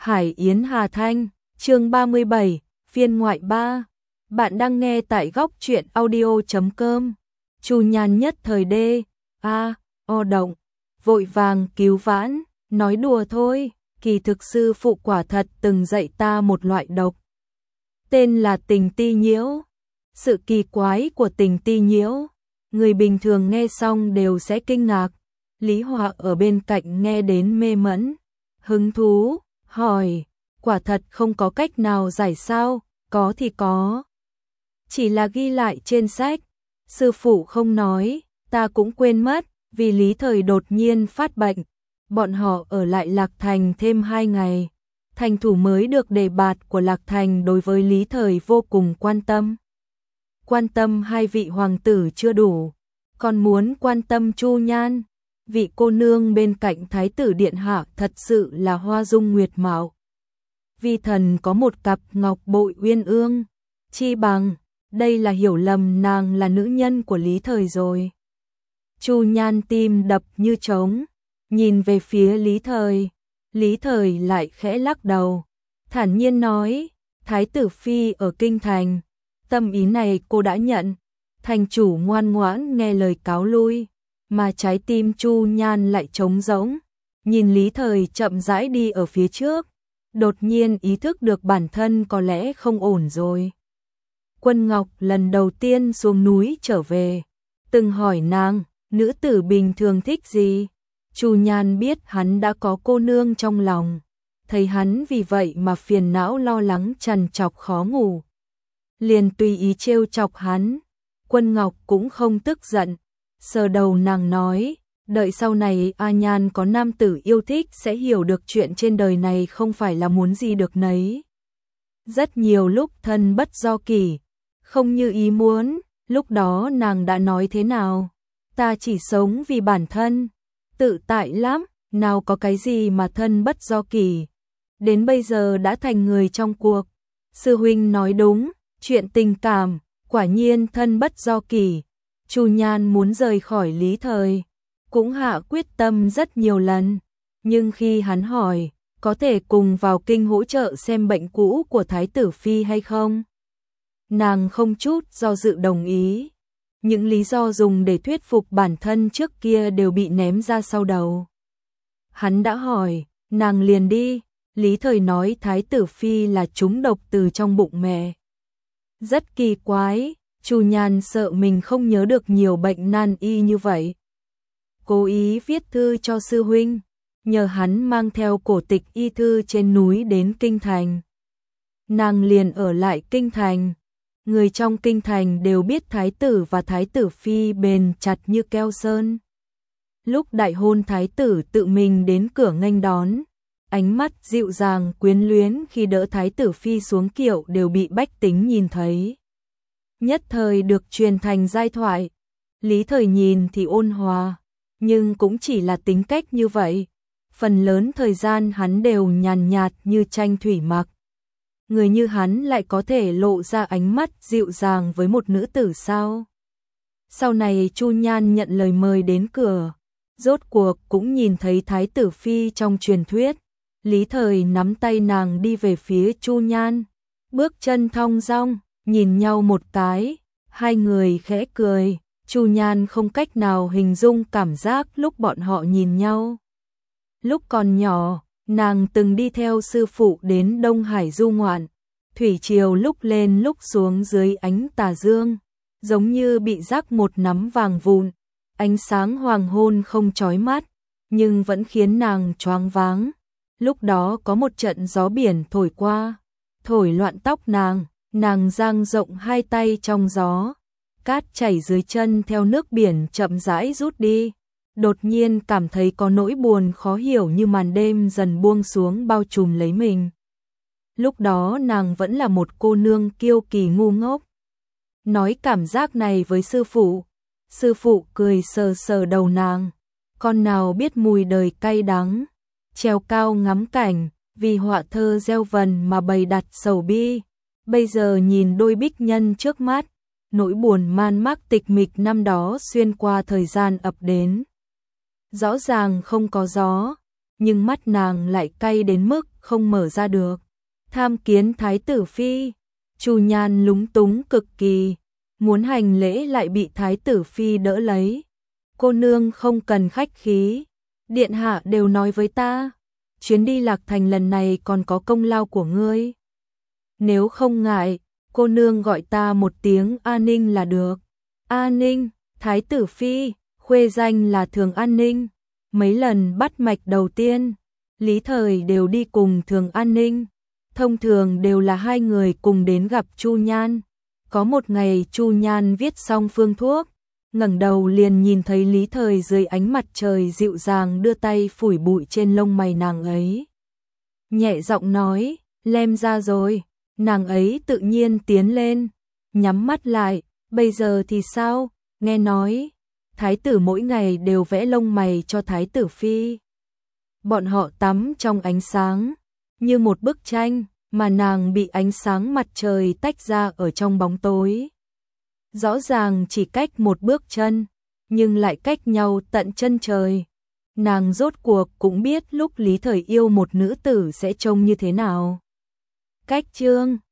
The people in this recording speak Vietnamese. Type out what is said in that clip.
Hải Yến Hà Thanh, chương 37, phiên ngoại 3. Bạn đang nghe tại góc truyện audio.com. Chu Nhan nhất thời động, vội vàng cứu vãn, nói đùa thôi, kỳ thực sư phụ quả thật từng dạy ta một loại độc. Tên là tình ti nhiễu. Sự kỳ quái của tình ti nhiễu, người bình thường nghe xong đều sẽ kinh ngạc. Lý Họa ở bên cạnh nghe đến mê mẩn, hứng thú, hỏi, quả thật không có cách nào giải sao? Có thì có, chỉ là ghi lại trên sách. Sư phụ không nói, ta cũng quên mất, vì Lý Thời đột nhiên phát bệnh. Bọn họ ở lại Lạc Thành thêm 2 ngày. Thành thủ mới được đề bạt của Lạc Thành đối với Lý Thời vô cùng quan tâm. Quan tâm 2 vị hoàng tử chưa đủ, còn muốn quan tâm Chu Nhan. Vị cô nương bên cạnh Thái tử Điện Hạ thật sự là hoa dung nguyệt mạo. Vi thần có một cặp ngọc bội uyên ương, chi bằng, đây là hiểu lầm nàng là nữ nhân của Lý Thời rồi. Chu Nhan tim đập như trống, nhìn về phía Lý Thời. Lý Thời lại khẽ lắc đầu, thản nhiên nói, Thái tử phi ở kinh thành, tâm ý này cô đã nhận. Thành chủ ngoan ngoãn nghe lời cáo lui, mà trái tim Chu Nhan lại trống rỗng. Nhìn Lý Thời chậm rãi đi ở phía trước, đột nhiên ý thức được bản thân có lẽ không ổn rồi. Quân Ngọc lần đầu tiên xuống núi trở về, từng hỏi nàng, nữ tử bình thường thích gì? Chu Nhan biết hắn đã có cô nương trong lòng, thấy hắn vì vậy mà phiền não lo lắng trằn trọc khó ngủ, liền tùy ý trêu chọc hắn. Quân Ngọc cũng không tức giận, sờ đầu nàng nói, đợi sau này A Nhan có nam tử yêu thích sẽ hiểu được chuyện trên đời này không phải là muốn gì được nấy. Rất nhiều lúc thân bất do kỷ, không như ý muốn, lúc đó nàng đã nói thế nào? Ta chỉ sống vì bản thân, tự tại lắm, nào có cái gì mà thân bất do kỷ. Đến bây giờ đã thành người trong cuộc. Sư huynh nói đúng, chuyện tình cảm, quả nhiên thân bất do kỷ. Chu Nhan muốn rời khỏi Lý Thời, cũng hạ quyết tâm rất nhiều lần, nhưng khi hắn hỏi, có thể cùng vào kinh hỗ trợ xem bệnh cũ của Thái tử phi hay không? Nàng không chút do dự đồng ý. Những lý do dùng để thuyết phục bản thân trước kia đều bị ném ra sau đầu. Hắn đã hỏi, nàng liền đi. Lý Thời nói Thái tử phi là trúng độc từ trong bụng mẹ. Rất kỳ quái, Chu Nhan sợ mình không nhớ được nhiều bệnh nan y như vậy. Cố ý viết thư cho sư huynh, nhờ hắn mang theo cổ tịch y thư trên núi đến kinh thành. Nàng liền ở lại kinh thành. Người trong kinh thành đều biết thái tử và thái tử phi bền chặt như keo sơn. Lúc đại hôn thái tử tự mình đến cửa nghênh đón, ánh mắt dịu dàng quyến luyến khi đỡ thái tử phi xuống kiệu đều bị bách tính nhìn thấy. Nhất thời được truyền thành giai thoại. Lý Thời nhìn thì ôn hòa, nhưng cũng chỉ là tính cách như vậy. Phần lớn thời gian hắn đều nhàn nhạt như tranh thủy mặc. Người như hắn lại có thể lộ ra ánh mắt dịu dàng với một nữ tử sao? Sau này Chu Nhan nhận lời mời đến cửa, rốt cuộc cũng nhìn thấy Thái tử phi trong truyền thuyết. Lý Thời nắm tay nàng đi về phía Chu Nhan, bước chân thong dong, nhìn nhau một cái, hai người khẽ cười. Chu Nhan không cách nào hình dung cảm giác lúc bọn họ nhìn nhau. Lúc còn nhỏ, nàng từng đi theo sư phụ đến Đông Hải du ngoạn, thủy triều lúc lên lúc xuống dưới ánh tà dương, giống như bị rắc một nắm vàng vụn, ánh sáng hoàng hôn không chói mắt, nhưng vẫn khiến nàng choáng váng. Lúc đó có một trận gió biển thổi qua, thổi loạn tóc nàng dang rộng hai tay trong gió, cát chảy dưới chân theo nước biển chậm rãi rút đi. Đột nhiên cảm thấy có nỗi buồn khó hiểu như màn đêm dần buông xuống bao trùm lấy mình. Lúc đó nàng vẫn là một cô nương kiêu kỳ ngu ngốc. Nói cảm giác này với sư phụ cười sờ sờ đầu nàng. Con nào biết mùi đời cay đắng, trèo cao ngắm cảnh, vì họa thơ gieo vần mà bày đặt sầu bi. Bây giờ nhìn đôi bích nhân trước mắt, nỗi buồn man mác tịch mịch năm đó xuyên qua thời gian ập đến. Rõ ràng không có gió, nhưng mắt nàng lại cay đến mức không mở ra được. Tham kiến thái tử phi, Chu Nhan lúng túng cực kỳ, muốn hành lễ lại bị thái tử phi đỡ lấy. Cô nương không cần khách khí, điện hạ đều nói với ta, chuyến đi Lạc Thành lần này còn có công lao của ngươi. Nếu không ngại, cô nương gọi ta một tiếng A Ninh là được. A Ninh, thái tử phi, khuê danh là Thường An Ninh. Mấy lần bắt mạch đầu tiên, Lý Thời đều đi cùng Thường An Ninh. Thông thường đều là hai người cùng đến gặp Chu Nhan. Có một ngày Chu Nhan viết xong phương thuốc, ngẩng đầu liền nhìn thấy Lý Thời dưới ánh mặt trời dịu dàng đưa tay phủi bụi trên lông mày nàng ấy. Nhẹ giọng nói, lem ra rồi, nàng ấy tự nhiên tiến lên, nhắm mắt lại, bây giờ thì sao, nghe nói, thái tử mỗi ngày đều vẽ lông mày cho thái tử phi. Bọn họ tắm trong ánh sáng, như một bức tranh, mà nàng bị ánh sáng mặt trời tách ra ở trong bóng tối. Rõ ràng chỉ cách một bước chân, nhưng lại cách nhau tận chân trời. Nàng rốt cuộc cũng biết lúc Lý Thời yêu một nữ tử sẽ trông như thế nào. Cách chương